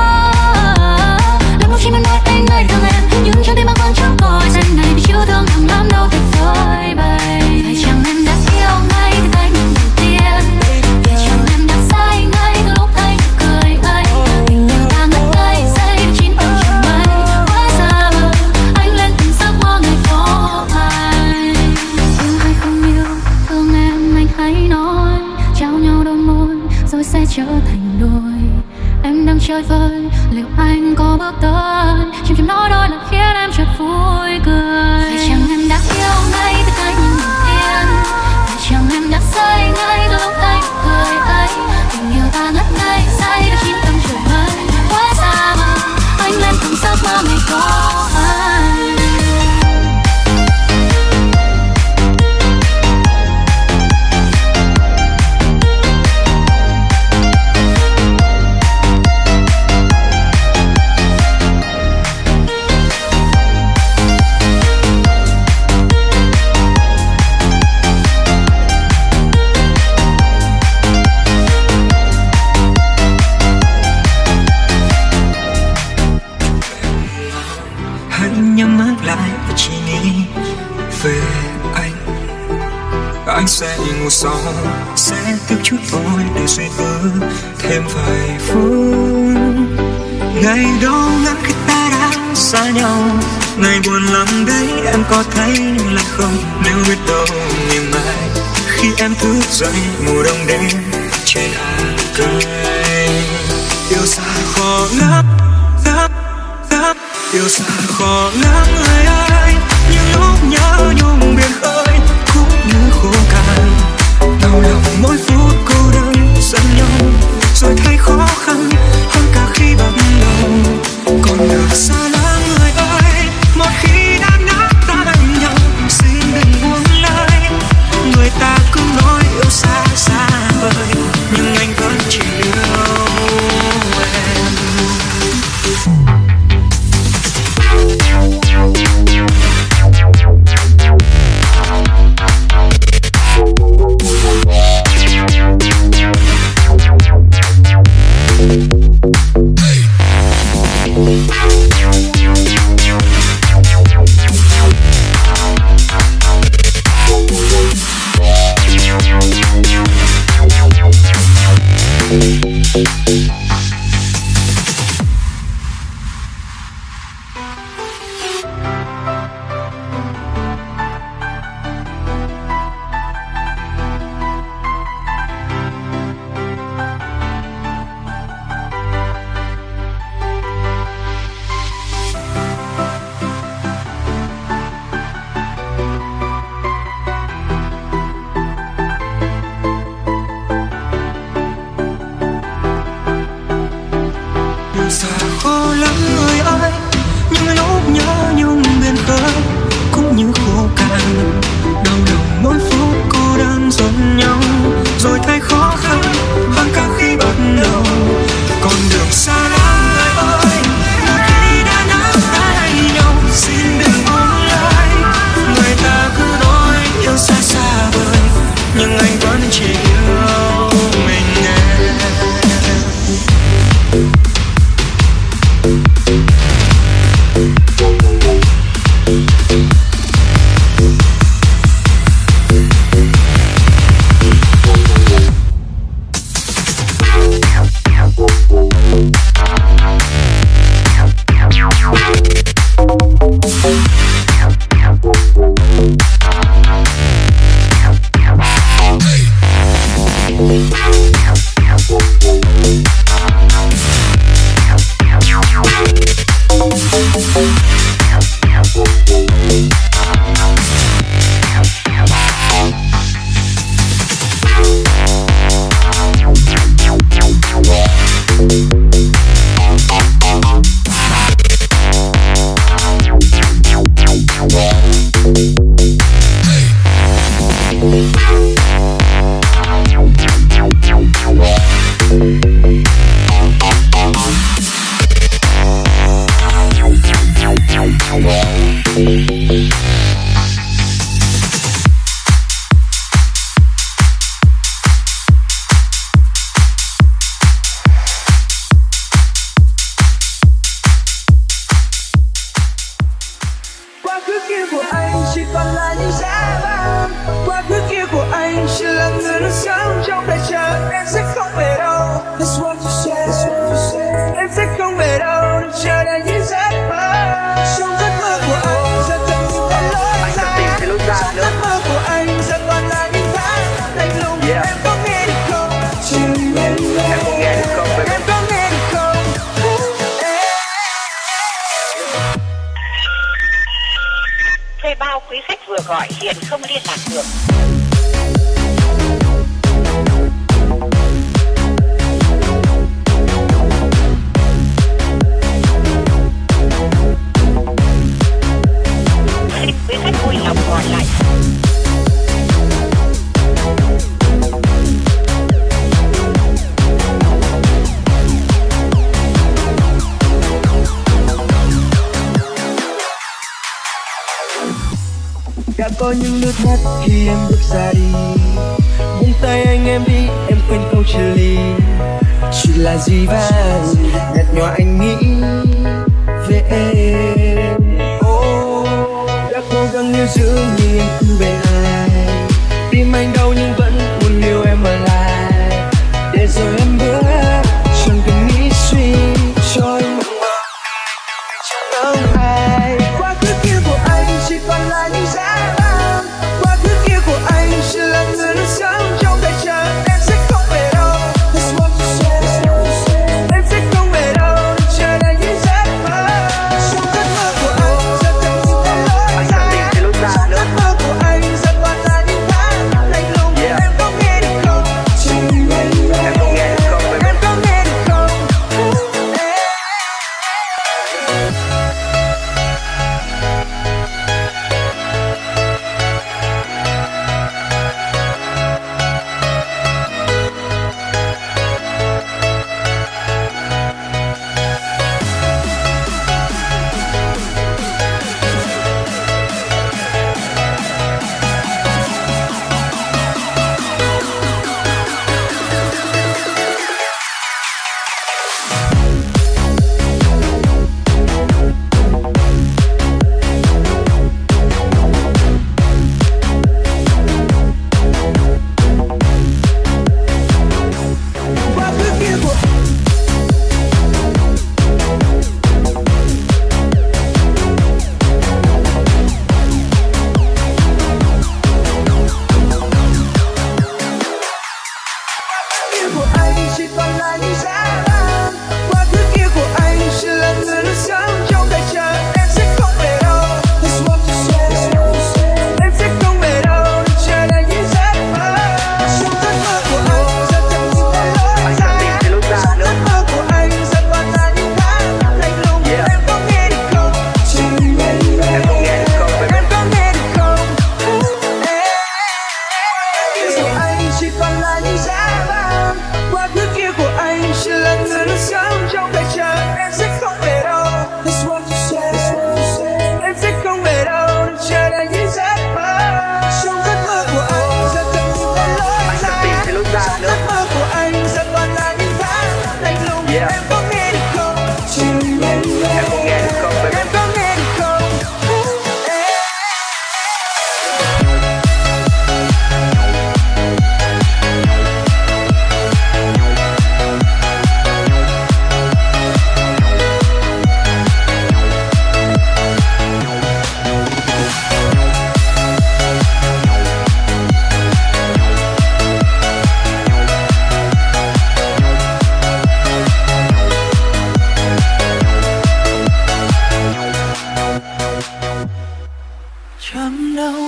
Lắm lúc chỉ muốn nói anh ngày thương em, nhưng trong tim anh vẫn chẳng có em này thì chưa thương thầm lắm đâu tuyệt vời vậy. Phải chẳng em đã yêu ngay từ cái nhìn đầu tiên, phải chẳng em đã say ngay từ lúc thấy nụ cười ấy. Tình yêu ta ngất ngây say được chín tầng trời mây, hóa ra mà anh lên từng giấc mơ ngày có anh. Yêu hay không yêu, thương em anh hãy nói, trao nhau đôi môi rồi sẽ trở thành đôi. Em đang chơi vơi, liệu anh có bước tới, chim chim nói đôi lời khiến em chợt vui cười. Phải chẳng em đã yêu ngay từ cái nhìn đầu tiên, phải chẳng em đã say ngay từ lúc thấy nụ cười ấy. Tình yêu ta ngất ngây say được chín tầng trời mây, hóa ra mà anh lên từng giấc mơ ngày có anh. Hãy nhắm mắt lại và chỉ nghĩ về anh. anh sẽ ngủ sau, sẽ tiếp chút thôi để suy tư thêm vài phút. Ngày đó ngắn khi ta đã xa nhau, ngày buồn lắm đấy em có thấy là không? Nếu biết đâu ngày mai khi em thức dậy mùa đông đến trên hàng cây. Yêu xa khó lắm, lắm, lắm. Yêu xa khó lắm người ơi. Những lúc nhớ nhung biển khơi cũng như khô cạn, đau lòng mỗi phút cô đơn giận nhau, rồi thấy khó khăn hơn cả khi bắt đầu. Còn được xa lắm người ơi. Một khi đã nắm tay nhau xin đừng buông lời. Người ta cứ nói yêu xa xa vời, nhưng anh vẫn chỉ yêu em. Đã có những nước mắt khi em bước ra đi, buông tay anh em đi, em quên câu chia ly. Chuyện là gì vang nhạt nhòa anh nghĩ về em. Oh, đã cố gắng níu giữ nhưng em cứ bên ai, tim anh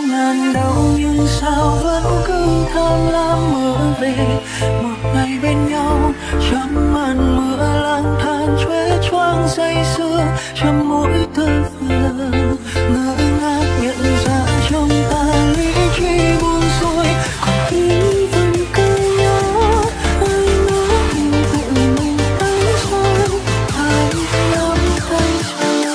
ngàn đâu nhưng sao vẫn cứ tham lam mơ về một ngày bên nhau trong màn mưa lang thang choáng choáng say sưa trong mỗi tơ vương ngỡ ngác nhận ra trong ta lý trí buông xuôi còn tim vẫn cứ nhớ ai nói mình tự mình đánh son ai nắm tay chờ.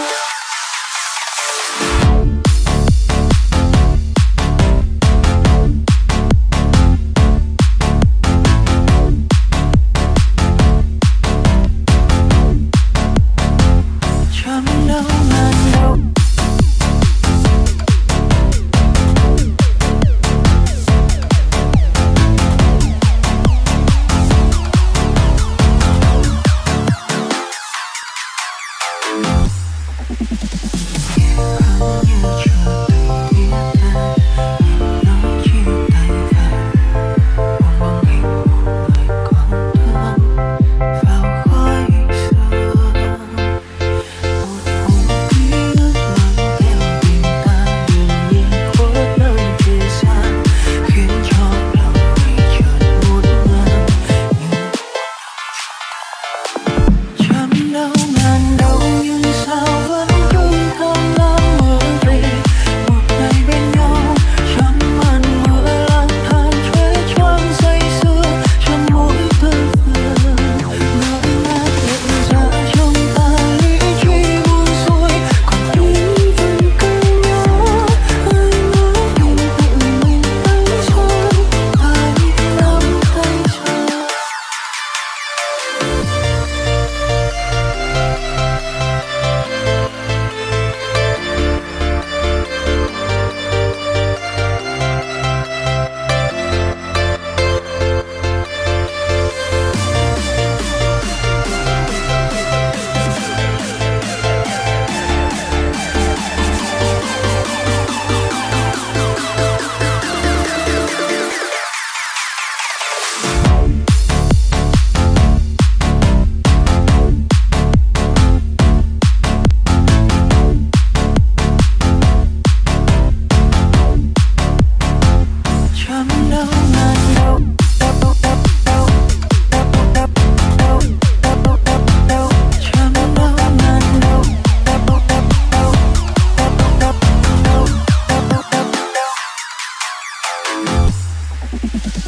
We'll be right back.